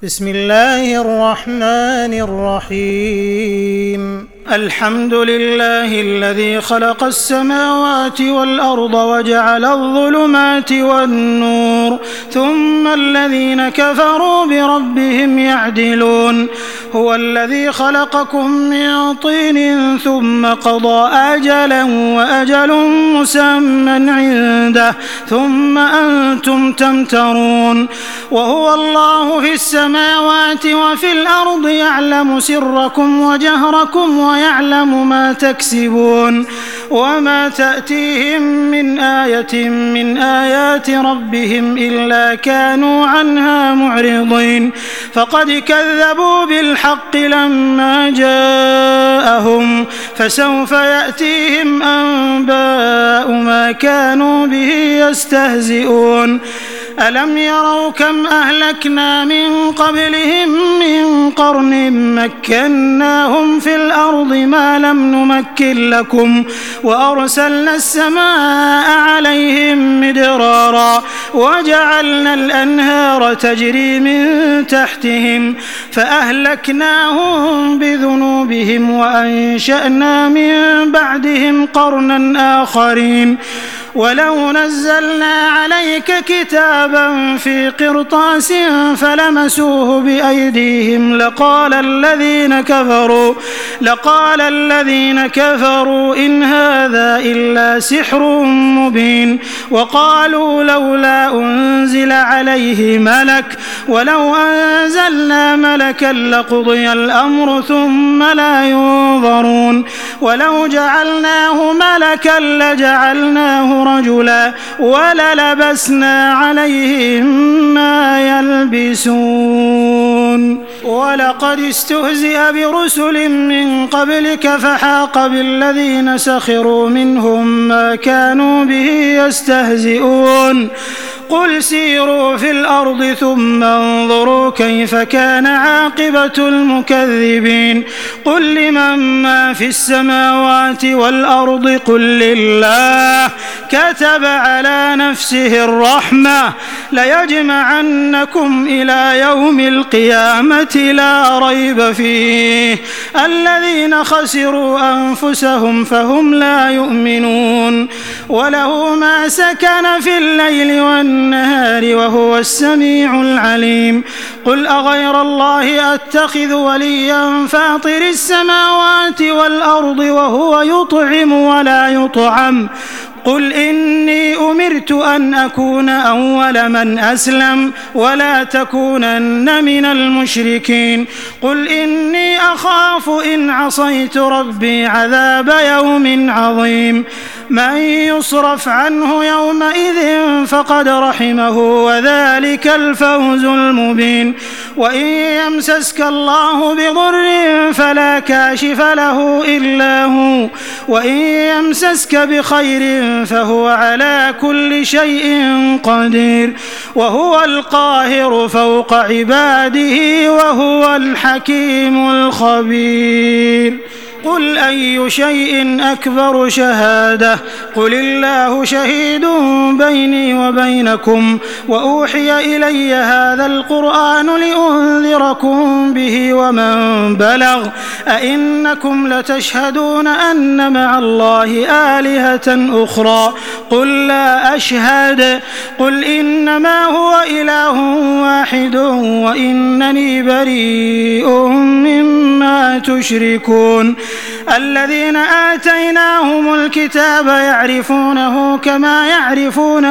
بسم الله الرحمن الرحيم الحمد لله الذي خلق السماوات والأرض وجعل الظلمات والنور ثم الذين كفروا بربهم يعدلون هو الذي خلقكم من طين ثم قضى أجلا وأجل مسمى عنده ثم أنتم تمترون وهو الله في السماوات وفي الأرض يعلم سركم وجهركم ويعلم ما تكسبون وما تأتيهم من آية من آيات ربهم إلا كانوا عنها معرضين فقد كذبوا بالحق لما جاءهم فسوف يأتيهم أنباء ما كانوا به يستهزئون ألم يروا كم أهلكنا من قبلهم من قرن مكناهم في الأرض ما لم نمكن لكم وأرسلنا السماء عليهم مدرارا وجعلنا الأنهار تجري من تحتهم فأهلكناهم بذنوبهم وأنشأنا من بعدهم قرنا آخرين ولو نزلنا عليك كتابا في قرطاس فلمسوه بأيديهم لقال الذين كفروا إن هذا إلا سحر مبين وقالوا لولا أنزل عليه ملك ولو أنزلنا ملكا لقضي الأمر ثم لا ينظرون ولو جعلناه ملكا لجعلناه رجلا وللبسنا عليهم ما يلبسون ولقد استهزئ برسل من قبلك فحاق بالذين سخروا منهم ما كانوا به يستهزئون قل سيروا في الأرض ثم انظروا كيف كان عاقبة المكذبين قل لمن ما في السماوات والأرض قل لله كتب على نفسه الرحمة ليجمعنكم إلى يوم القيامة لا ريب فيه الذين خسروا أنفسهم فهم لا يؤمنون وله ما سكن في الليل والنهار وهو السميع العليم قل أغير الله أتخذ وليا فاطر السماوات والأرض وهو يطعم ولا يطعم قل إني أمرت أن أكون أول من أسلم ولا تكونن من المشركين قل إني أخاف إن عصيت ربي عذاب يوم عظيم من يصرف عنه يومئذ فقد رحمه وذلك الفوز المبين وإن يمسسك الله بضر فلا كاشف له إلا هو وإن يمسسك بخير فهو على كل شيء قدير وهو القاهر فوق عباده وهو الحكيم الخبير قل أي شيء أكبر شهادة قل الله شهيد بيني وبينكم وأوحي إلي هذا القرآن لأنذركم به ومن بلغ أئنكم لتشهدون أن مع الله آلهة أخرى قل لا أشهد قل إنما هو إله واحد وإنني بريء مما تشركون الذين آتيناهم الكتاب يعرفونه كما يعرفون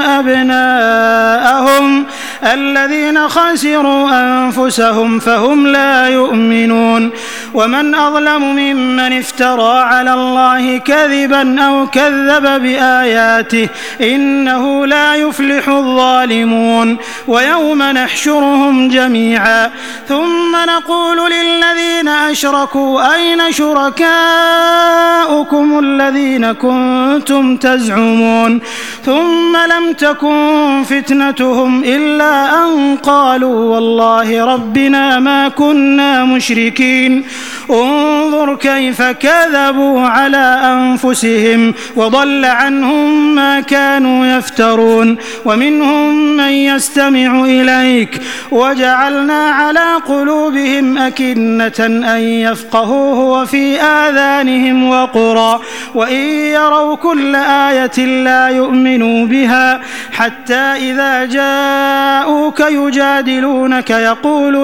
أبناءهم الذين خسروا أنفسهم فهم لا يؤمنون ومن أظلم ممن افترى على الله كذبا أو كذب بآياته إنه لا يفلح الظالمون ويوم نحشرهم جميعا ثم نقول للذين أشركوا أين شركاؤكم الذين كنتم تزعمون ثم لم تكن فتنتهم إلا أن قالوا والله ربنا ما كنا مشركين انظر كيف كذبوا على أنفسهم وضل عنهم ما كانوا يفترون ومنهم من يستمع إليك وجعلنا على قلوبهم أكنة أن يفقهوه وفي آذانهم وقرا وإن يروا كل آية لا يؤمنوا بها حتى إذا جاءوك يجادلونك يقول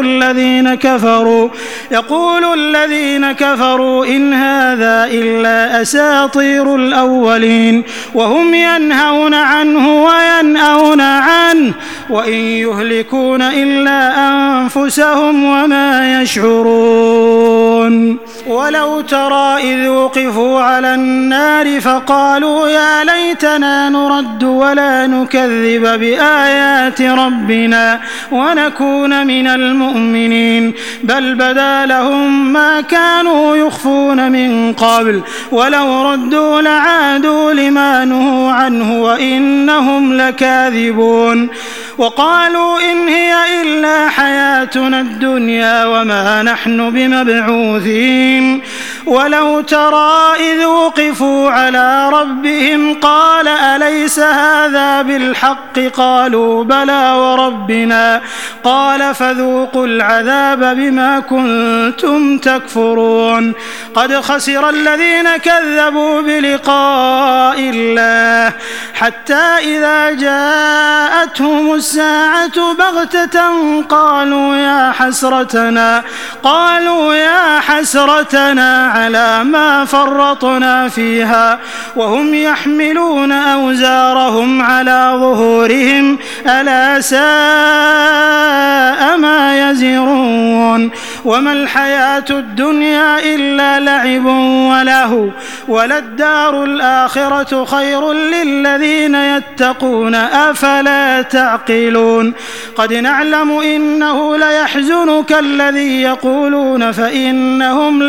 الذين كفروا إن هذا إلا أساطير الأولين وهم ينهون عنه وينأون عنه وإن يهلكون إلا أنفسهم وما يشعرون ولو ترى إذ وقفوا على النار فقالوا يا ليتنا نرد ولا نكذب بآيات ربنا ونكون من المؤمنين بل بدا لهم ما كانوا يخفون من قبل ولو ردوا لعادوا لما نهوا عنه وإنهم لكاذبون وقالوا إن هي إلا حياتنا الدنيا وما نحن بمبعوثين ولو ترى إذ وقفوا على ربهم قال أليس هذا بالحق قالوا بلى وربنا قال فذوقوا العذاب بما كنتم تكفرون قد خسر الذين كذبوا بلقاء الله حتى إذا جاءتهم الساعة بغتة قالوا يا حسرتنا على ما فرطنا فيها وهم يحملون أوزارهم على ظهورهم ألا ساء ما يزرون وما الحياة الدنيا إلا لعب ولهو وللدار الآخرة خير للذين يتقون أفلا تعقلون قد نعلم إنه ليحزنك الذي يقولون فإنهم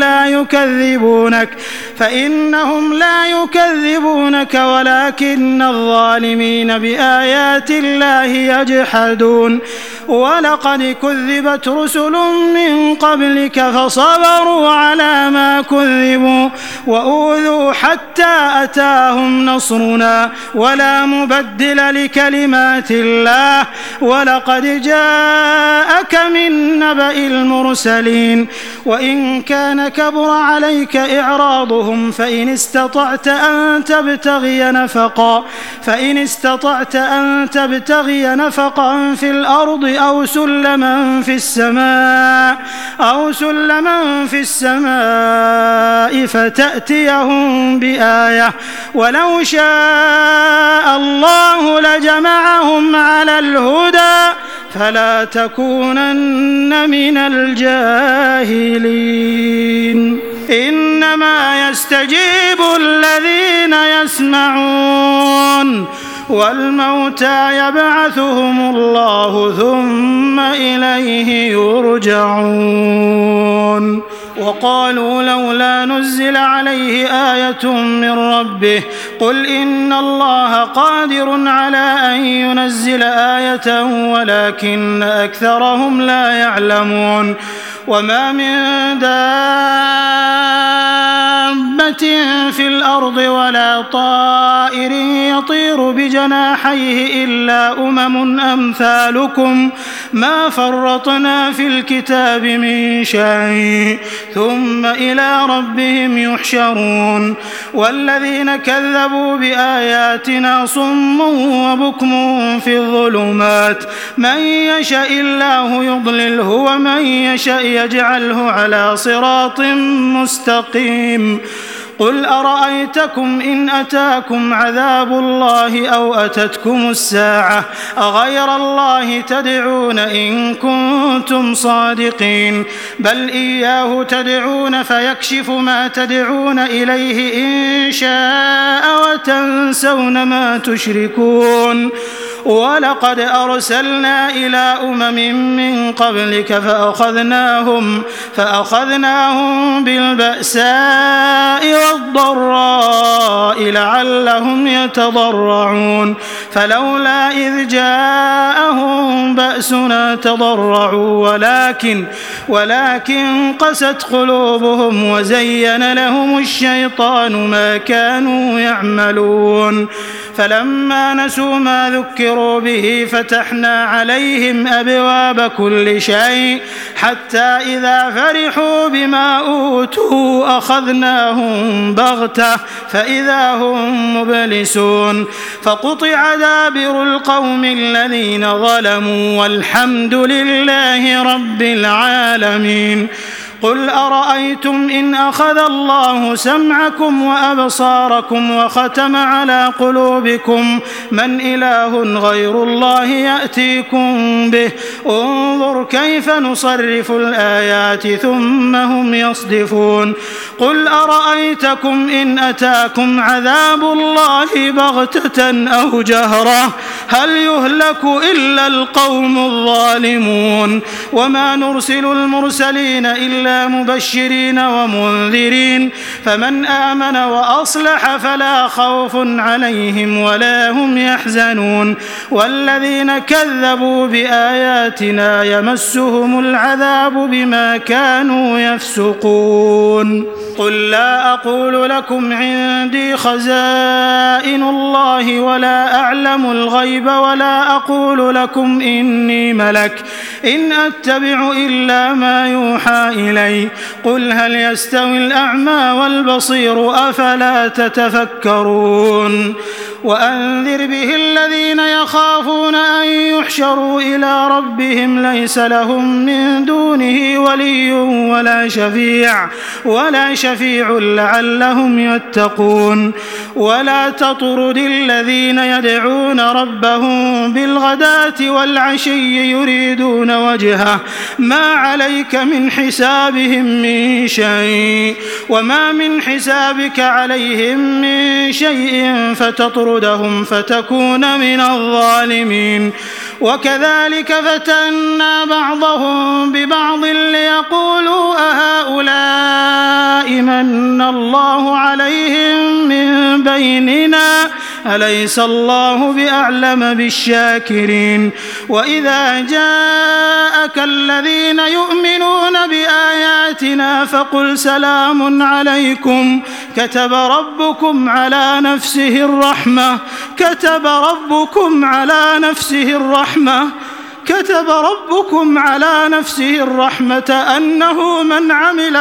لا يكذبونك ولكن الظالمين بآيات الله يجحدون ولقد كذبت رسل من قبلك فصبروا على ما كذبوا وأوذوا حتى أتاهم نصرنا ولا مبدل لكلمات الله ولقد جاءك من نبأ المرسلين وإن كان كبر عليك إعراضهم فإن استطعت أن تبتغي نفقا في الأرض أو سلما في السماء فتأتيهم بآية ولو شاء الله لجمعهم على الهدى فلا تكونن من الجاهلين إنما يستجيب الذين يسمعون والموتى يبعثهم الله ثم إليه يرجعون وقالوا لولا نزل عليه آية من ربه قل إن الله قادر على أن ينزل آية ولكن أكثرهم لا يعلمون وما من دابة في الأرض ولا طائر يطير بجناحيه إلا أمم أمثالكم ما فرطنا في الكتاب من شيء ثم إلى ربهم يحشرون والذين كذبوا بآياتنا صم وبكم في الظلمات من يشاء الله يضلله ومن يشاء يجعله على صراط مستقيم قل أرأيتكم إن أتاكم عذاب الله أو أتتكم الساعة أغير الله تدعون إن كنتم صادقين بل إياه تدعون فيكشف ما تدعون إليه إن شاء وتنسون ما تشركون ولقد أرسلنا إلى من قبلك فأخذناهم بالبأساء والضراء لعلهم يتضرعون فلولا إذ جاءهم بأسنا تضرعوا ولكن قست قلوبهم وزين لهم الشيطان ما كانوا يعملون فلما نسوا ما ذكروا به فتحنا عليهم أبواب كل شيء حتى إذا فرحوا بما أوتوا أخذناهم بغتة فإذا هم مبلسون فقطع دابر القوم الذين ظلموا والحمد لله رب العالمين قل أرأيتم إن أخذ الله سمعكم وأبصاركم وختم على قلوبكم من إله غير الله يأتيكم به انظر كيف نصرف الآيات ثم هم يصدفون قل أرأيتكم إن أتاكم عذاب الله بغتة أو جهرة هل يهلك إلا القوم الظالمون وما نرسل المرسلين إلا مبشرين ومنذرين فمن آمن وأصلح فلا خوف عليهم ولا هم يحزنون والذين كذبوا بآياتنا يمسهم العذاب بما كانوا يفسقون قل لا أقول لكم عندي خزائن الله ولا أعلم الغيب ولا أقول لكم إني ملك إن أتبع إلا ما يوحى إلي قل هل يستوي الأعمى والبصير أفلا تتفكرون وأنذر به الذين يخافون أن يحشروا إلى ربهم ليس لهم من دونه ولي ولا شفيع لعلهم يتقون ولا تطرد الذين يدعون ربهم بالغداة والعشي يريدون وجهه ما عليك من حسابهم من شيء وما من حسابك عليهم من شيء فتطردهم فتكون من الظالمين وكذلك فتنا بعضهم ببعض ليقولوا أهؤلاء من الله عليهم من بيننا أليس الله بأعلم بالشاكرين وإذا جاءك الذين يؤمنون بآياتنا فقل سلام عليكم كتب ربكم على نفسه الرحمة أنه من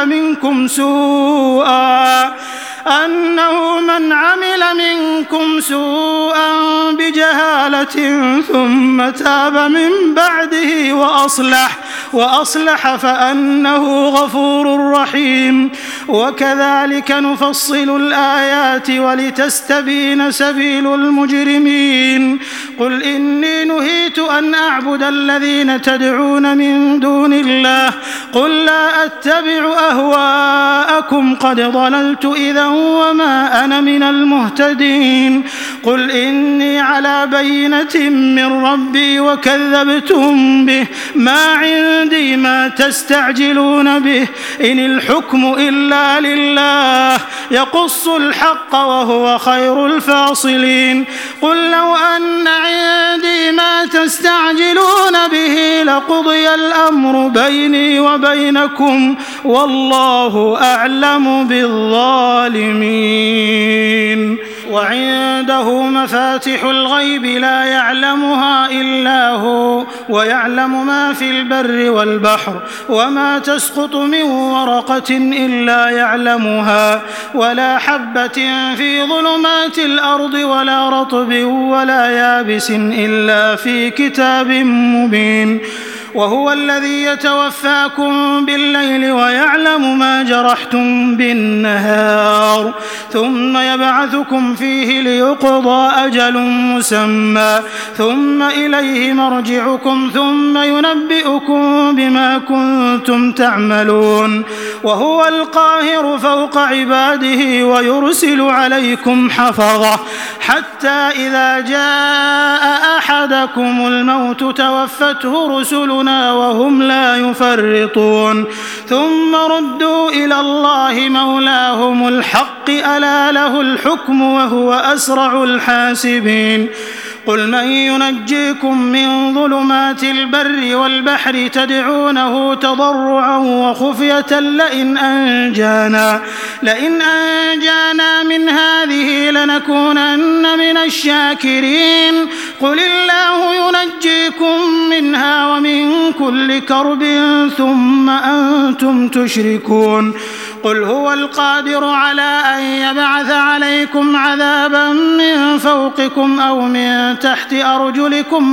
عمل منكم سوءا بجهالة ثم تاب من بعده وأصلح فأنه غفور رحيم وكذلك نفصل الآيات ولتستبين سبيل المجرمين قل إني نهيت أن أعبد الذين تدعون من دون الله قل لا أتبع أهواءكم قد ضللت إذا وما أنا من المهتدين قل إني على بينة من ربي وكذبتم به ما عندي ما تستعجلون به إن الحكم إلا لله يقص الحق وهو خير الفاصلين قل لو أن عندي ما تستعجلون به لقضي الأمر بيني وبينكم والله أعلم بالظالمين وعنده مفاتح الغيب لا يعلمها إلا هو ويعلم ما في البر والبحر وما تسقط من ورقة إلا يعلمها ولا حبة في ظلمات الأرض ولا رطب ولا يابس إلا في كتاب مبين وهو الذي يتوفاكم بالليل ويعلم ما جرحتم بالنهار ثم يبعثكم فيه ليقضى أجل مسمى ثم إليه مرجعكم ثم ينبئكم بما كنتم تعملون وهو القاهر فوق عباده ويرسل عليكم حفظة حتى إذا جاء أحدكم الموت توفته رسلنا وهم لا يفرطون ثم ردوا إلى الله مولاهم الحق ألا له الحكم وهو أسرع الحاسبين قل من ينجيكم من ظلمات البر والبحر تدعونه تضرعا وخفية لئن أنجانا من هذه لنكونن من الشاكرين قل الله ينجيكم منها ومن كل كرب ثم أنتم تشركون قل هو القادر على أن يبعث عليكم عذابا من فوقكم أو من تحت أرجلكم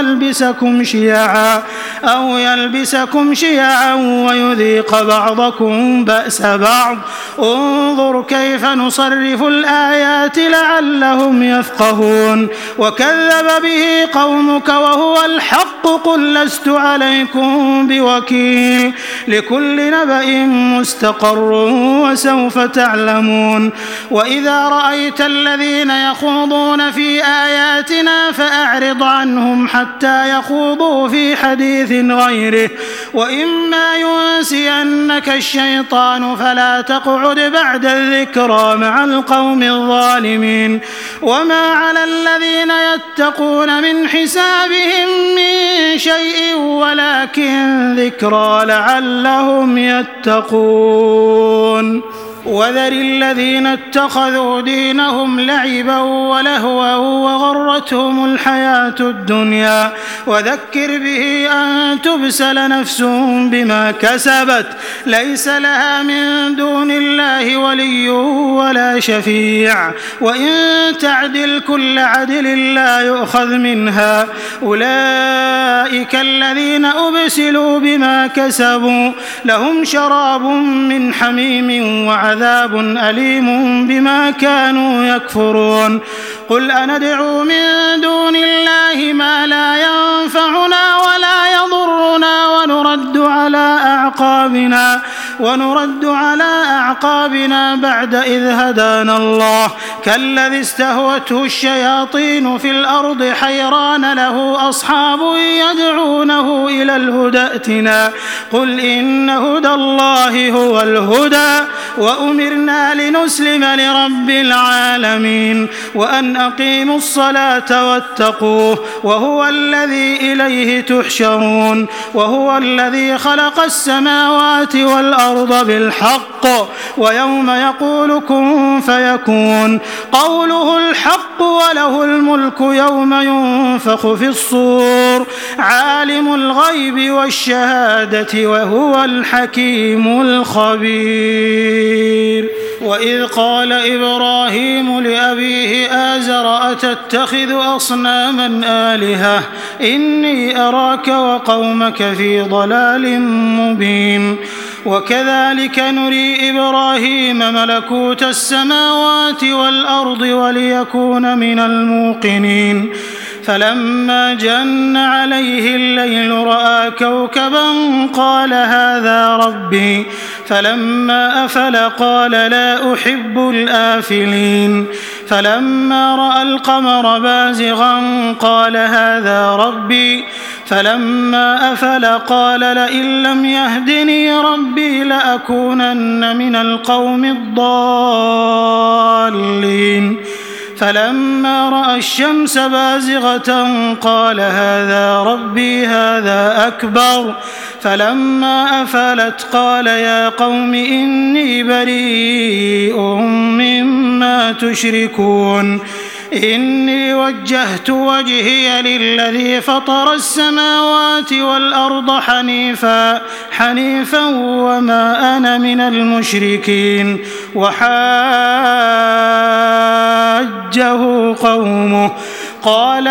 أو يلبسكم شيعا ويذيق بعضكم بأس بعض انظر كيف نصرف الآيات لعلهم يفقهون وكذب به قومك وهو الحق قل لست عليكم بوكيل لكل نبأ مستقر وسوف تعلمون وإذا رأيت الذين يخوضون في آياتنا فأعرض عنهم حتى يخوضوا في حديث غيره وإما ينسينك الشيطان فلا تقعد بعد الذكرى مع القوم الظالمين وما على الذين يتقون من حسابهم من شيء ولكن ذكرى لعلهم يتقون وذر الذين اتخذوا دينهم لعبا ولهوا وغرتهم الحياة الدنيا وذكر به أن تبسل نفس بما كسبت ليس لها من دون الله ولي ولا شفيع وإن تعدل كل عدل لا يؤخذ منها أولئك الذين أبسلوا بما كسبوا لهم شراب من حميم وعذاب أليم بما كانوا يكفرون قل أندعو من دون الله ما لا ينفعنا ولا يضرنا ونرد على أعقابنا بعد إذ هدانا الله كالذي استهوته الشياطين في الأرض حيران له أصحاب يدعونه إلى الهدى ائتنا قل إن هدى الله هو الهدى وأمرنا لنسلم لرب العالمين وأن أقيموا الصلاة واتقوه وهو الذي إليه تحشرون وهو الذي خلق السماوات والأرض بالحق ويوم يقول كن فيكون قوله الحق وله الملك يوم ينفخ في الصور عالم الغيب والشهادة وهو الحكيم الخبير وإذ قال إبراهيم لأبيه آزر أتتخذ أصناما آلهة إني أراك وقومك في ضلال مبين وكذلك نري إبراهيم ملكوت السماوات والأرض وليكون من الموقنين فلما جن عليه الليل رأى كوكبا قال هذا ربي فلما أفل قال لا أحب الآفلين فلما رأى القمر بازغا قال هذا ربي فلما أفل قال لئن لم يهدني ربي لأكونن من القوم الضالين فلما رأى الشمس بازغة قال هذا ربي هذا أكبر فلما أفلت قال يا قوم إني بريء مما تشركون إني وجهت وجهي للذي فطر السماوات والأرض حنيفا وما أنا من المشركين وحاجه قومه قال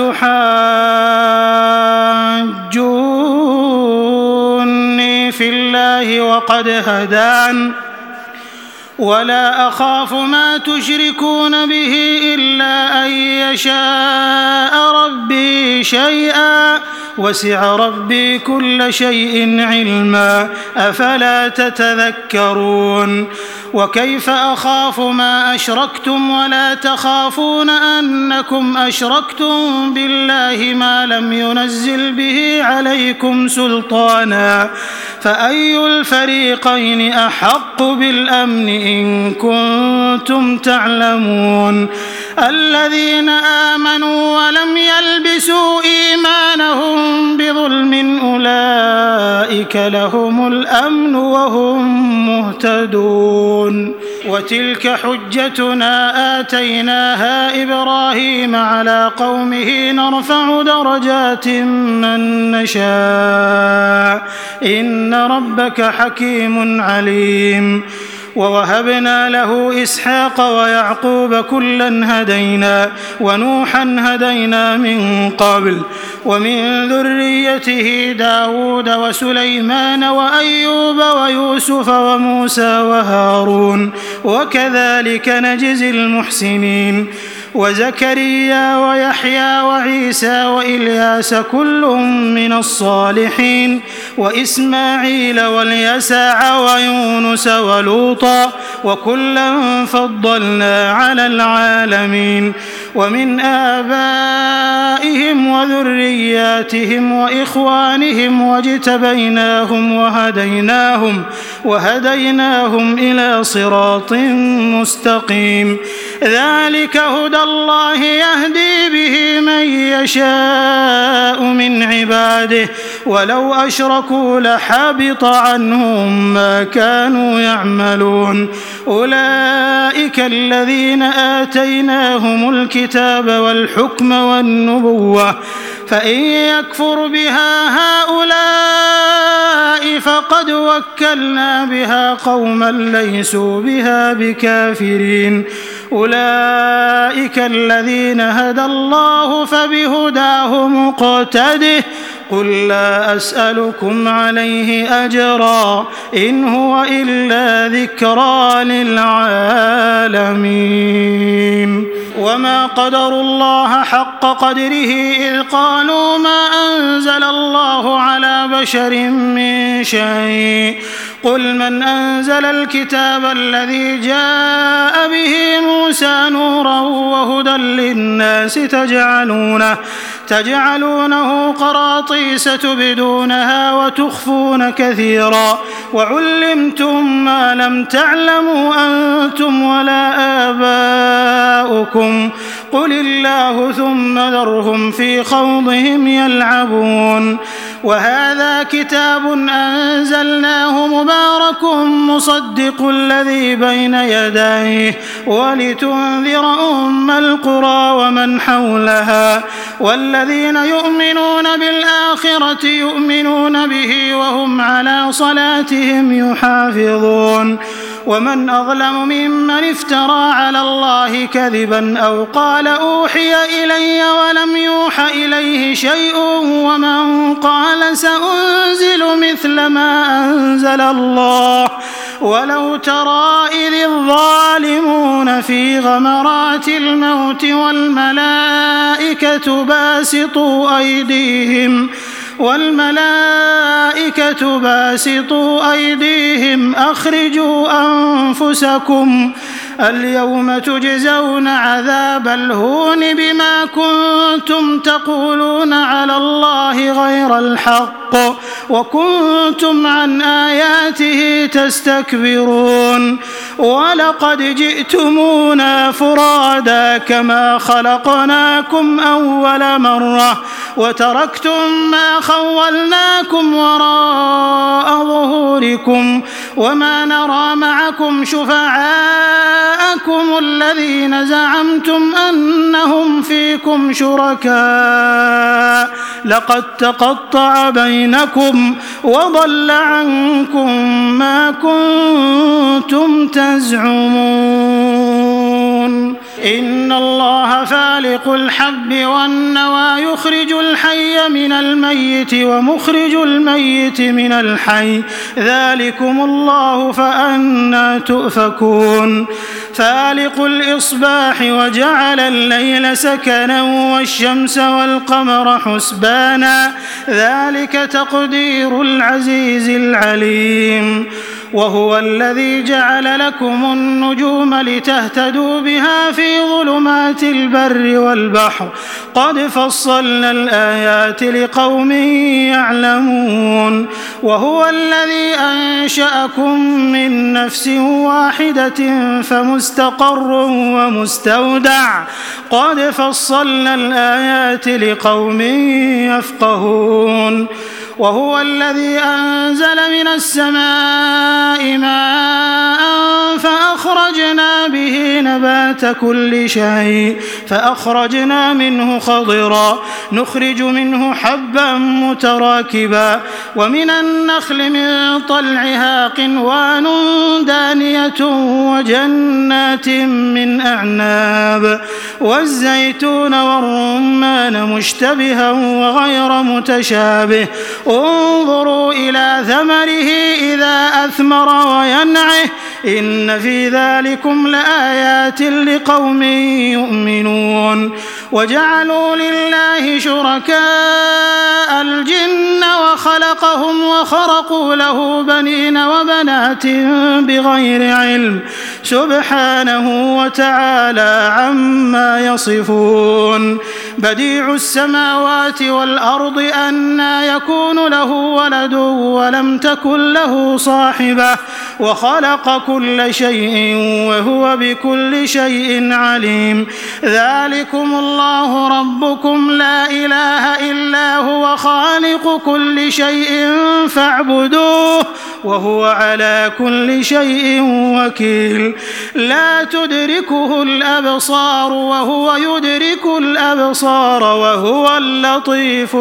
أتحاجوني في الله وقد هدان ولا أخاف ما تشركون به إلا أن يشاء ربي شيئا وسع ربي كل شيء علما أفلا تتذكرون وكيف أخاف ما أشركتم ولا تخافون أنكم أشركتم بالله ما لم ينزل به عليكم سلطانا فأي الفريقين أحق بالأمن إن كنتم تعلمون الذين آمنوا ولم يلبسوا إيمانهم بظلم أولئك لهم الأمن وهم مهتدون وتلك حجتنا آتيناها إبراهيم على قومه نرفع درجات من نشاء إن ربك حكيم عليم ووهبنا له إسحاق ويعقوب كلا هدينا ونوحا هدينا من قبل ومن ذريته داود وسليمان وأيوب ويوسف وموسى وهارون وكذلك نجزي المحسنين وزكريا ويحيى وعيسى وإلياس كل من الصالحين وإسماعيل واليسع ويونس ولوطا وكلا فضلنا على العالمين ومن آبائهم وذرياتهم وإخوانهم واجتبيناهم وهديناهم إلى صراط مستقيم ذلك هدى الله يهدي به من يشاء من عباده ولو أشركوا لحبط عنهم ما كانوا يعملون أولئك الذين آتيناهم الكتاب والحكم والنبوة فإن يكفر بها هؤلاء فقد وكلنا بها قوما ليسوا بها بكافرين أولئك الذين هدى الله فبهداه مقتده قل لا أسألكم عليه أجرا إن هو إلا ذكرى للعالمين وما قدروا الله حق قدره إذ قالوا ما أنزل الله على بشر من شيء قل من أنزل الكتاب الذي جاء به موسى نورا وهدى للناس تجعلونه قراطيس تبدونها وتخفون كثيرا وعلمتم ما لم تعلموا أنتم ولا آباؤكم قل الله ثم ذرهم في خوضهم يلعبون وهذا كتاب أنزلناه مبارك مصدق الذي بين يديه ولتنذر أم القرى ومن حولها والذين يؤمنون بالآخرة يؤمنون به وهم على صلاتهم يحافظون ومن أظلم ممن افترى على الله كذبا أو قال أوحي إلي ولم يوح إليه شيء ومن قال سأنزل مثل ما أنزل الله ولو ترى إذ الظالمون في غمرات الموت والملائكة باسطوا أيديهم أخرجوا أنفسكم اليوم تجزون عذاب الهون بما كنتم تقولون على الله غير الحق وكنتم عن آياته تستكبرون ولقد جئتمونا فرادا كما خلقناكم أول مرة وتركتم ما خولناكم وراء ظهوركم وما نرى معكم شفعاءكم الذين زعمتم أنهم فيكم شركاء لقد تقطع بينكم وضل عنكم ما كنتم تزعمون إن الله فالق فالق الحب والنوى يخرج الحي من الميت ومخرج الميت من الحي ذلكم الله فأنى تؤفكون فالق الإصباح وجعل الليل سكنا والشمس والقمر حسبانا ذلك تقدير العزيز العليم وهو الذي جعل لكم النجوم لتهتدوا بها في ظلمات البر والبحر قد فصلنا الآيات لقوم يعلمون وهو الذي أنشأكم من نفس واحدة فمستقر ومستودع قد فصلنا الآيات لقوم يفقهون وهو الذي أنزل من السماء ماء فأخرجنا به نبات كل شيء فأخرجنا منه خضرا نخرج منه حبا متراكبا ومن النخل من طلعها قنوان دانية وجنات من أعناب والزيتون والرمان مشتبها وغير متشابه انظروا إلى ثمره إذا أثمر وينعه إن في ذلكم لآيات لقوم يؤمنون وجعلوا لله شركاء الجن وخلقهم وخرقوا له بنين وبنات بغير علم سبحانه وتعالى عما يصفون بديع السماوات والأرض أنى يكون له ولد ولم تكن له صاحبة وخلق كل شيء وهو بكل شيء عليم ذلكم الله ربكم لا إله إلا هو خالق كل شيء فاعبدوه وهو على كل شيء وكيل لا تدركه الأبصار وهو يدرك الأبصار وهو اللطيف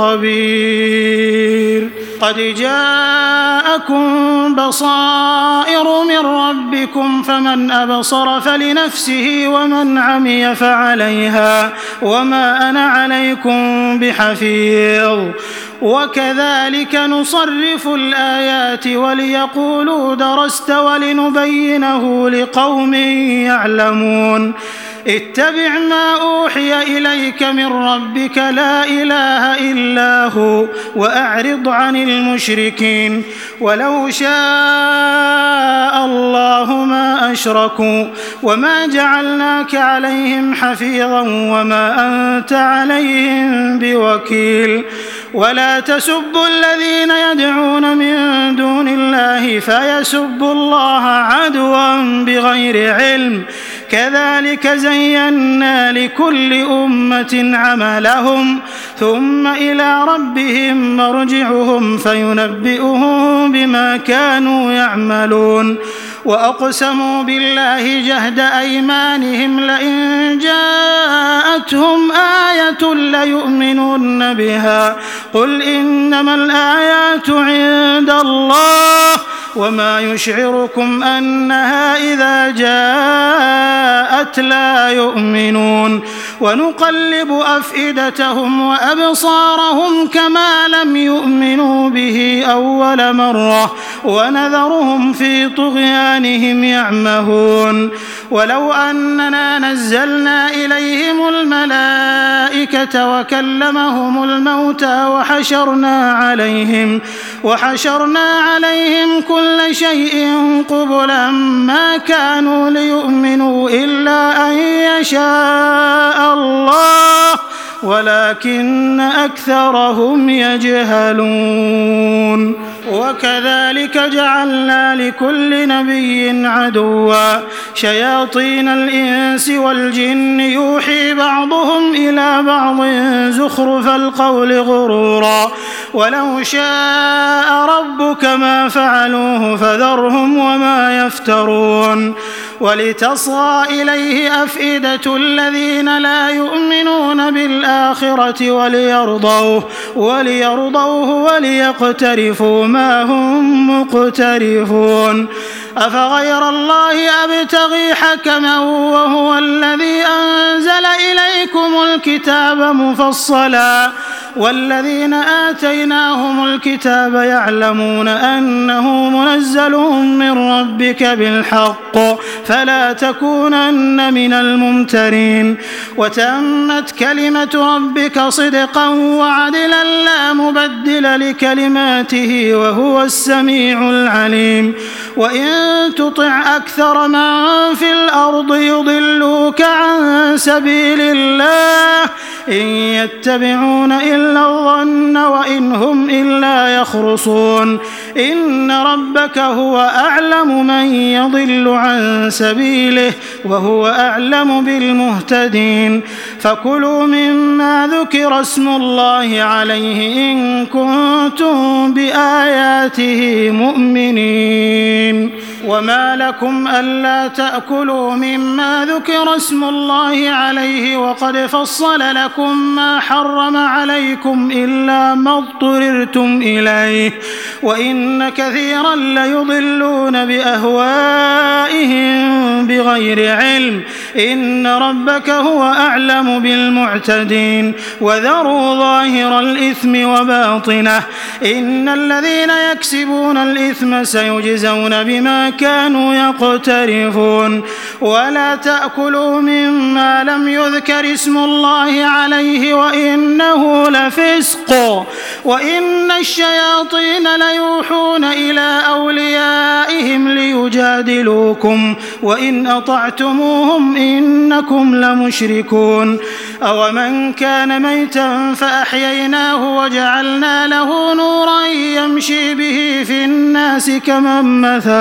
الخبير قد جاءكم بصائر من ربكم فمن أبصر فلنفسه ومن عمي فعليها وما أنا عليكم بحفيظ وكذلك نصرف الآيات وليقولوا درست ولنبينه لقوم يعلمون اتبع ما أوحي إليك من ربك لا إله إلا هو وأعرض عن المشركين ولو شاء الله ما أشركوا وما جعلناك عليهم حفيظا وما أنت عليهم بوكيل ولا تسبوا الذين يدعون من دون الله فيسبوا الله عدوا بغير علم كذلك زينا لكل أمة عملهم ثم إلى ربهم مرجعهم فينبئهم بما كانوا يعملون وأقسموا بالله جهد أيمانهم لئن جاءتهم آية ليؤمنن بها قل إنما الآيات عند الله وما يشعركم أنها إذا جاءت لا يؤمنون ونقلب أفئدتهم وأبصارهم كما لم يؤمنوا به أول مرة ونذرهم في طغيانهم يعمهون ولو أننا نزلنا إليهم الملائكة وكلمهم الموتى وحشرنا عليهم كل شيء قبلا ما كانوا ليؤمنوا إلا أن يشاء الله ولكن أكثرهم يجهلون وكذلك جعلنا لكل نبي عدوا شياطين الإنس والجن يوحي بعضهم إلى بعض زخرف القول غرورا ولو شاء ربك ما فعلوه فذرهم وما يفترون ولتصغى إليه أفئدة الذين لا يؤمنون بالآخرة وليرضوه وليقترفوا ما هم مقترفون. أفغير الله أبتغي حكما وهو الذي أنزل إليكم الكتاب مفصلا والذين آتيناهم الكتاب يعلمون أنه منزل من ربك بالحق فلا تكونن من الممترين. وتمت كلمة ربك صدقا وعدلا لا مبدل لكلماته وهو السميع العليم. وإن تطع أكثر من في الأرض يضلوك عن سبيل الله إن يتبعون إلا الظن وإن هم إلا يخرصون. إن ربك هو أعلم من يضل عن سبيله وهو أعلم بالمهتدين. فكلوا مما ذكر اسم الله عليه إن كنتم بآياته مؤمنين. وما لكم ألا تأكلوا مما ذكر اسم الله عليه وقد فصل لكم ما حرم عليكم إلا ما اضطررتم إليه وإن كثيرا ليضلون بأهوائهم بغير علم. إن ربك هو أعلم بالمعتدين. وذروا ظاهر الإثم وباطنه إن الذين يكسبون الإثم سيجزون بما كانوا يقترفون. ولا تأكلوا مما لم يذكر اسم الله عليه وإنه لفسق وإن الشياطين ليوحون إلى أوليائهم ليجادلوكم وإن أطعتموهم إنكم لمشركون. أومن كان ميتا فأحييناه وجعلنا له نورا يمشي به في الناس كمن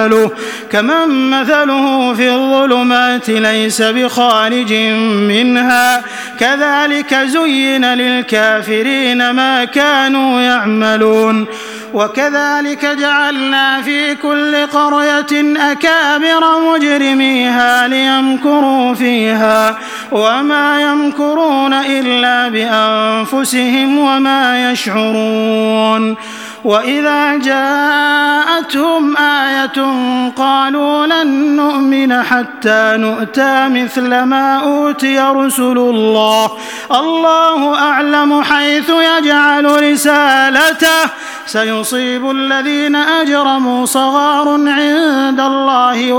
مثله في الظلمات ليس بخارج منها كذلك زين للكافرين ما كانوا يعملون. وكذلك جعلنا في كل قرية أكابر مجرميها ليمكروا فيها وما يمكرون إلا بأنفسهم وما يشعرون. وإذا جاءتهم آية قالوا لن نؤمن حتى نؤتى مثل ما أوتي رسل الله الله أعلم حيث يجعل رسالته سيصيب الذين أجرموا صغار عند الله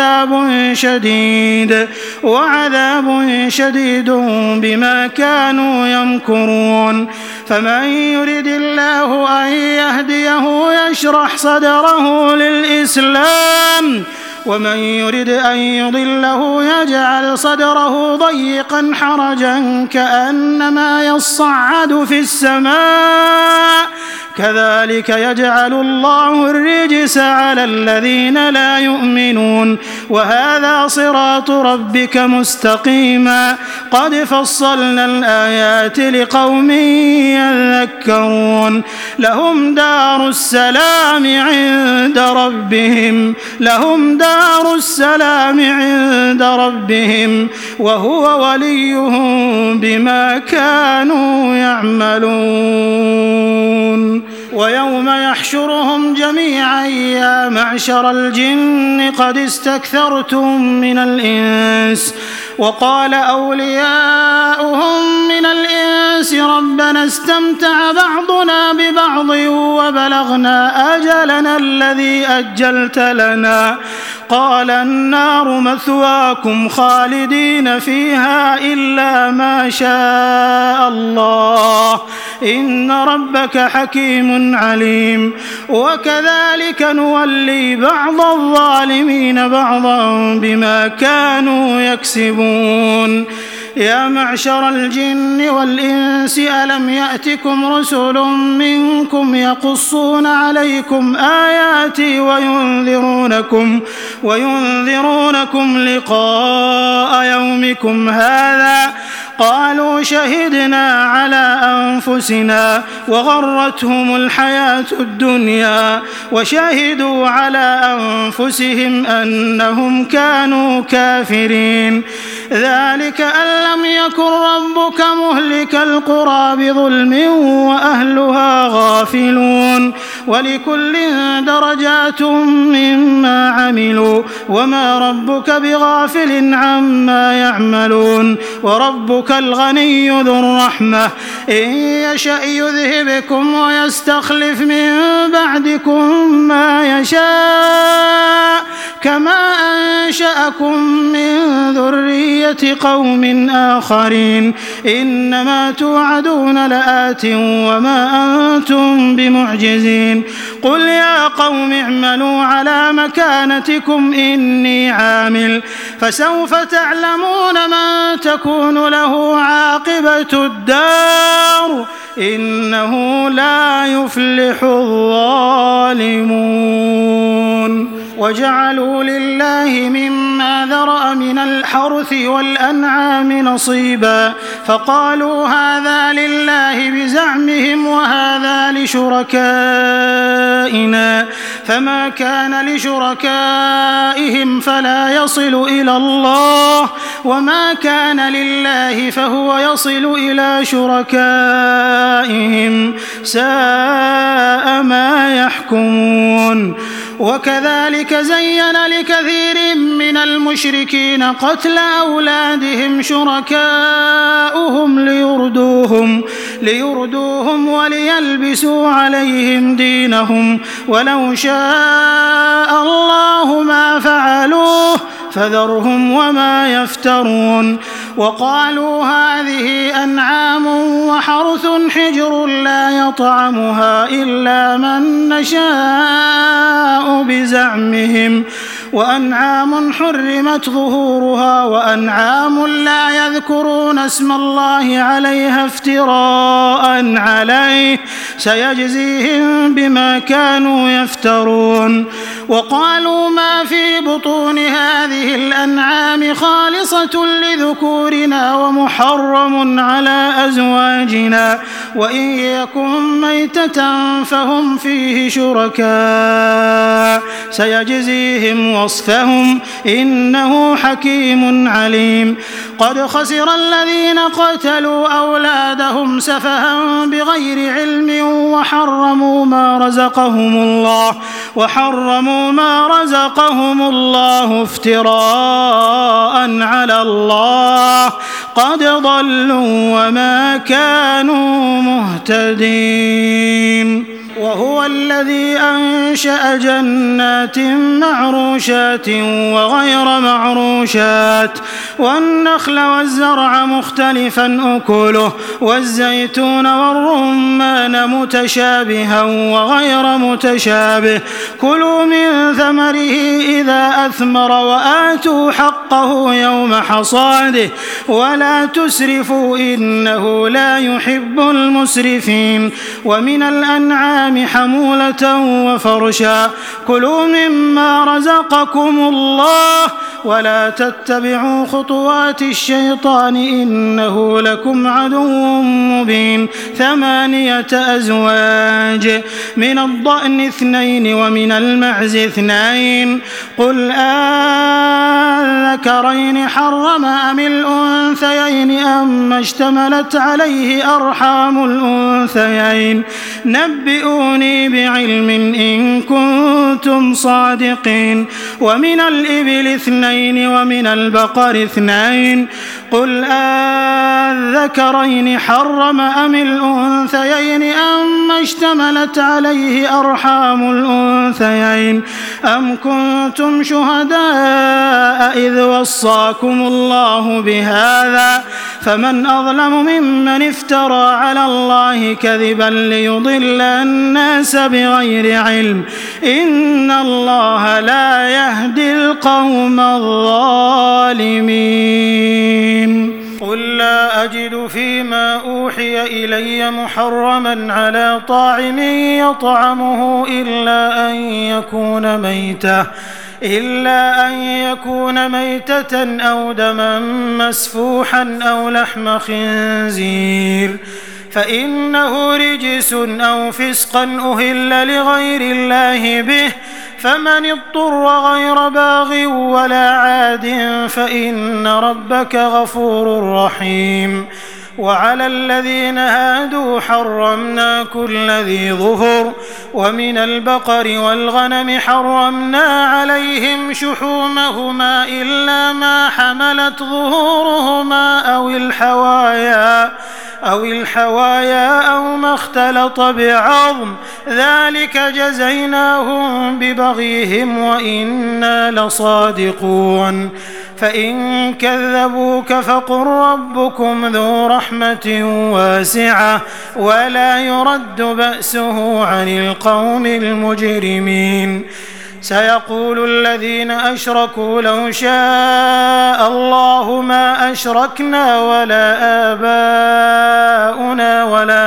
وعذاب شديد بما كانوا يمكرون. فمن يرد الله أن يهديه يشرح صدره للإسلام ومن يرد أن يضله يجعل صدره ضيقا حرجا كأنما يصعد في السماء كذلك يجعل الله الرجس على الذين لا يؤمنون. وهذا صراط ربك مستقيما قد فصلنا الآيات لقوم يذكرون. لهم دار السلام عند ربهم وهو وليهم بما كانوا يعملون. ويوم يحشرهم جميعا يا معشر الجن قد استكثرتم من الإنس وقال أولياؤهم من الإنس ربنا استمتع بعضنا ببعض وبلغنا أجلنا الذي أجلت لنا قال النار مثواكم خالدين فيها إلا ما شاء الله إن ربك حكيم عليم. وكذلك نولي بعض الظالمين بعضا بما كانوا يكسبون. يا معشر الجن والإنس ألم يأتكم رسل منكم يقصون عليكم آياتي وينذرونكم لقاء يومكم هذا قالوا شهدنا على أنفسنا وغرتهم الحياة الدنيا وشهدوا على أنفسهم أنهم كانوا كافرين. ذلك أن لم يكن ربك مهلك القرى بظلم وأهلها غافلون ولكل درجات مما عملوا وما ربك بغافل عما يعملون وربك الغني ذو الرحمة إن يشأ يذهبكم ويستخلف من بعدكم ما يشاء كما أنشأكم من ذرية قوم آخرين إنما توعدون لآت وما أنتم بمعجزين. قل يا قوم اعملوا على مكانتكم إني عامل فسوف تعلمون من تكون له عاقبة الدار إنه لا يفلح الظالمون. وجعلوا لله مما ذرأ من الحرث والأنعام نصيبا فقالوا هذا لله بزعمهم وهذا لشركائنا فما كان لشركائهم فلا يصل إلى الله وما كان لله فهو يصل إلى شركائهم ساء ما يحكمون. وكذلك زين لكثير من المشركين قتل أولادهم شركاؤهم ليردوهم وليلبسوا عليهم دينهم ولو شاء الله ما فعلوه فذرهم وما يفترون. وقالوا هذه أنعام وحرث حجر لا يطعمها إلا من نشاء بزعمهم وأنعام حرمت ظهورها وأنعام لا يذكرون اسم الله عليها افتراء عليه سيجزيهم بما كانوا يفترون. وقالوا ما في بطون هذه الأنعام خالصة لذكورنا ومحرم على أزواجنا وإن يكن ميتة فهم فيه شركاء سيجزيهم وصفهم إنه حكيم عليم. قد خسر الذين قتلوا أولادهم سفها بغير علم وحرموا ما رزقهم الله افتراء على الله قد ضلوا وما كانوا مهتدين. وهو الذي أنشأ جنات معروشات وغير معروشات والنخل والزرع مختلفا أكله والزيتون والرمان متشابها وغير متشابه كلوا من ثمره إذا أثمر وآتوا حقه يوم حصاده ولا تسرفوا إنه لا يحب المسرفين. ومن الأنعام حمولة وفرشا كلوا مما رزقكم الله ولا تتبعوا خطوات الشيطان إنه لكم عدو مبين. 8 أزواج من الضأن 2 ومن المعز 2 قل أذكرين حرم أم الأنثيين أما اشتملت عليه أرحام الأنثيين نبئوني بعلم إن كنتم صادقين. ومن الإبل 2 ومن البقر 2 قل أذكرين حرم أم الأنثيين أما اشتملت عليه أرحام الأنثيين أم كنتم شهداء إذ وصاكم الله بهذا فمن أظلم ممن افترى على الله كذبا ليضل الناس بغير علم إن الله لا يهدي القوم الظالمين. قل لا أجد فيما أوحي إلي محرما على طاعم يطعمه إلا أن يكون ميتة أو دما مسفوحا أو لحم خنزير فإنه رجس أو فسقا أهل لغير الله به، فمن اضطر غير باغ ولا عاد فإن ربك غفور رحيم. وعلى الذين هادوا حرمنا كل ذي ظفر، ومن البقر والغنم حرمنا عليهم شحومهما إلا ما حملت ظهورهما أو الحوايا أو ما اختلط بعظم، ذلك جزيناهم ببغيهم وإنا لصادقون. فإن كذبوك فقل ربكم ذو رحمة واسعة ولا يرد بأسه عن القوم المجرمين. سيقول الذين أشركوا لو شاء الله ما أشركنا ولا آباؤنا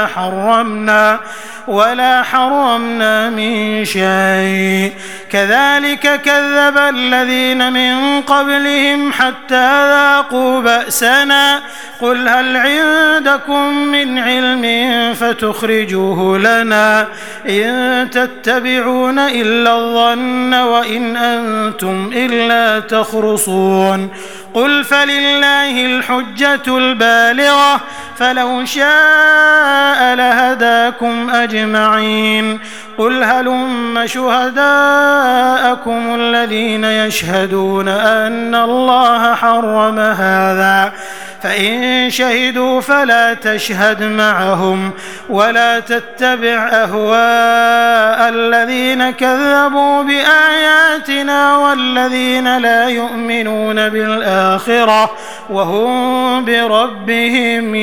ولا حرمنا من شيء، كذلك كذب الذين من قبلهم حتى ذاقوا بأسنا. قل هل عندكم من علم فتخرجوه لنا؟ إن تتبعون إلا الظن وإن أنتم إلا تخرصون. قل فلله الحجة البالغة فلو شاء لهداكم أجمعين. قل هلم شهداءكم الذين يشهدون أن الله حرم هذا، فإن شهدوا فلا تشهد معهم ولا تتبع أهواء الذين كذبوا بآياتنا والذين لا يؤمنون بالآخرة وهم بربهم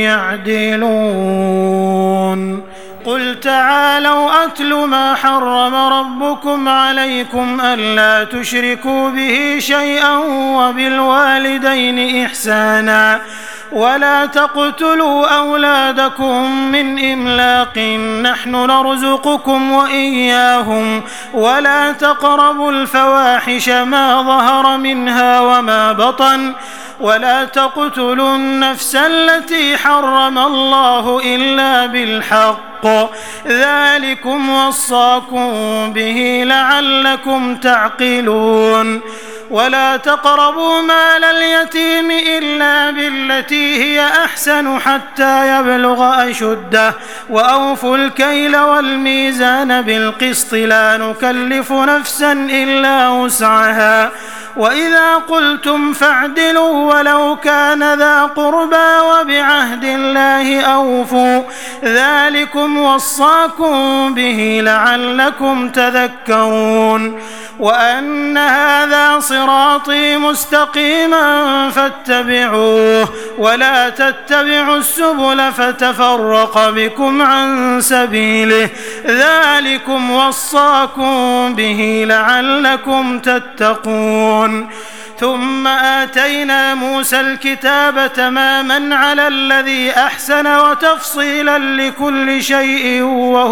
يعدلون. قل تعالوا أتل ما حرم ربكم عليكم ألا تشركوا به شيئا وبالوالدين إحسانا ولا تقتلوا أولادكم من إملاق نحن نرزقكم وإياهم ولا تقربوا الفواحش ما ظهر منها وما بطن ولا تقتلوا النفس التي حرم الله إلا بالحق، ذلكم وصاكم به لعلكم تعقلون. ولا تقربوا مال اليتيم إلا بالتي هي أحسن حتى يبلغ أشده، وأوفوا الكيل والميزان بالقسط لا نكلف نفسا إلا وسعها، وإذا قلتم فاعدلوا ولو كان ذا قربى وبعهد الله أوفوا، ذلكم وصاكم به لعلكم تذكرون. وأن هذا صراطي مستقيما فاتبعوه ولا تتبعوا السبل فتفرق بكم عن سبيله، ذلكم وصاكم به لعلكم تتقون. ثم آتينا موسى الكتاب تماما على الذي أحسن وتفصيلا لكل شيء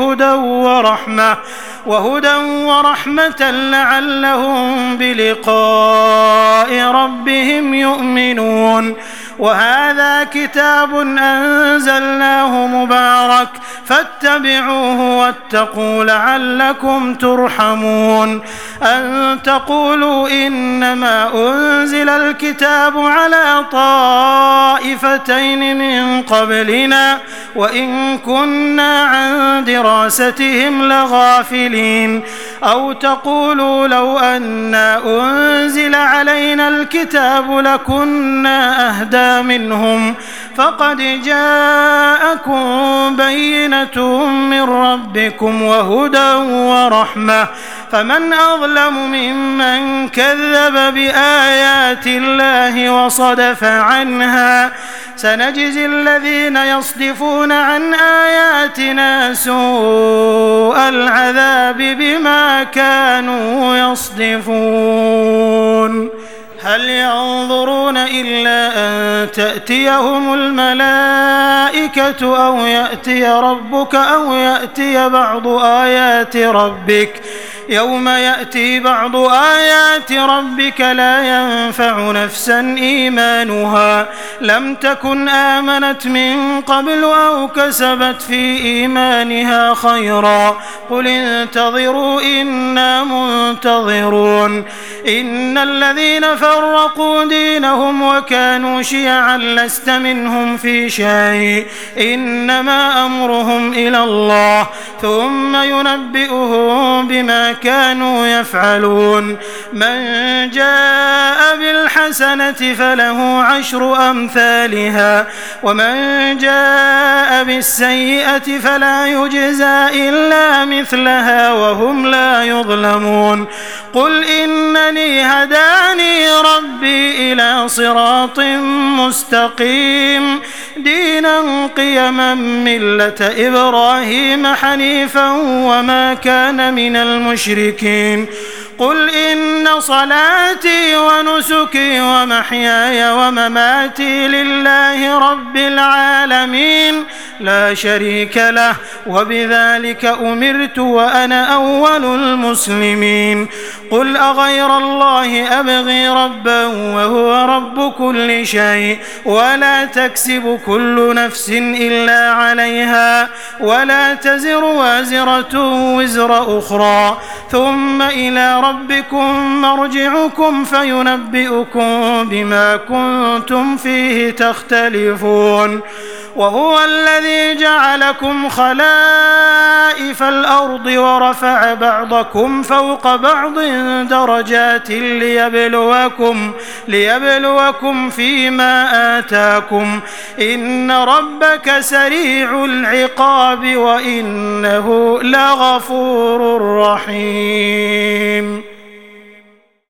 وهدى ورحمة لعلهم بلقاء ربهم يؤمنون. وهذا كتاب أنزلناه مبارك فاتبعوه واتقوا لعلكم ترحمون. أن تقولوا إنما أنزل الكتاب على طائفتين من قبلنا وإن كنا عن دراستهم لغافلين، أو تقولوا لو أنا أنزل علينا الكتاب لكنا أهدى منهم، فقد جاءكم بينة من ربكم وهدى ورحمة، فمن أظلم ممن كذب بآيات الله وصدف عنها. سنجزي الذين يصدفون عن آياتنا سوء العذاب بما كانوا يصدفون. هل ينظرون إلا أن أن تأتيهم الملائكة أو يأتي ربك أو يأتي بعض آيات ربك يوم يأتي بعض آيات ربك لا ينفع نفسا إيمانها لم تكن آمنت من قبل أو كسبت في إيمانها خيرا قل انتظروا إنا منتظرون إن الذين فرقوا دينهم وكانوا شيعا لست منهم في شيء إنما أمرهم إلى الله ثم ينبئهم بما كانوا يفعلون من جاء بالحسنة فله 10 أمثالها ومن جاء بالسيئة فلا يجزى إلا مثلها وهم لا يظلمون قل إنني هداني ربي إلى صراط مستقيم دينا قيما ملة إبراهيم حنيفا وما كان من المشركين قل إن صلاتي ونسكي ومحياي ومماتي لله رب العالمين لا شريك له وبذلك أمرت وأنا أول المسلمين قل أغير الله أبغي ربا وهو رب كل شيء ولا تكسب كل نفس إلا عليها ولا تزر وازرة وزر أخرى ثم إلى ربكم مرجعكم فينبئكم بما كنتم فيه تختلفون وهو الذي جعلكم خلائف الأرض ورفع بعضكم فوق بعض درجات ليبلوكم فيما آتاكم إن ربك سريع العقاب وإنه لغفور رحيم